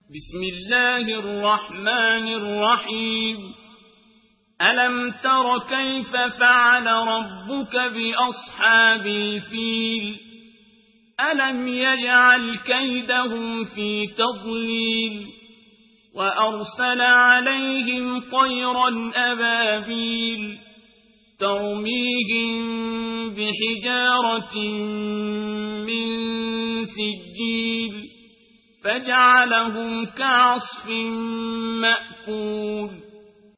بسم الله الرحمن الرحيم ألم تر كيف فعل ربك بأصحاب الفيل ألم يجعل كيدهم في تضليل وأرسل عليهم طيرا أبابيل ترميهم بحجارة من سجيل فجعلهم كعصف مأكول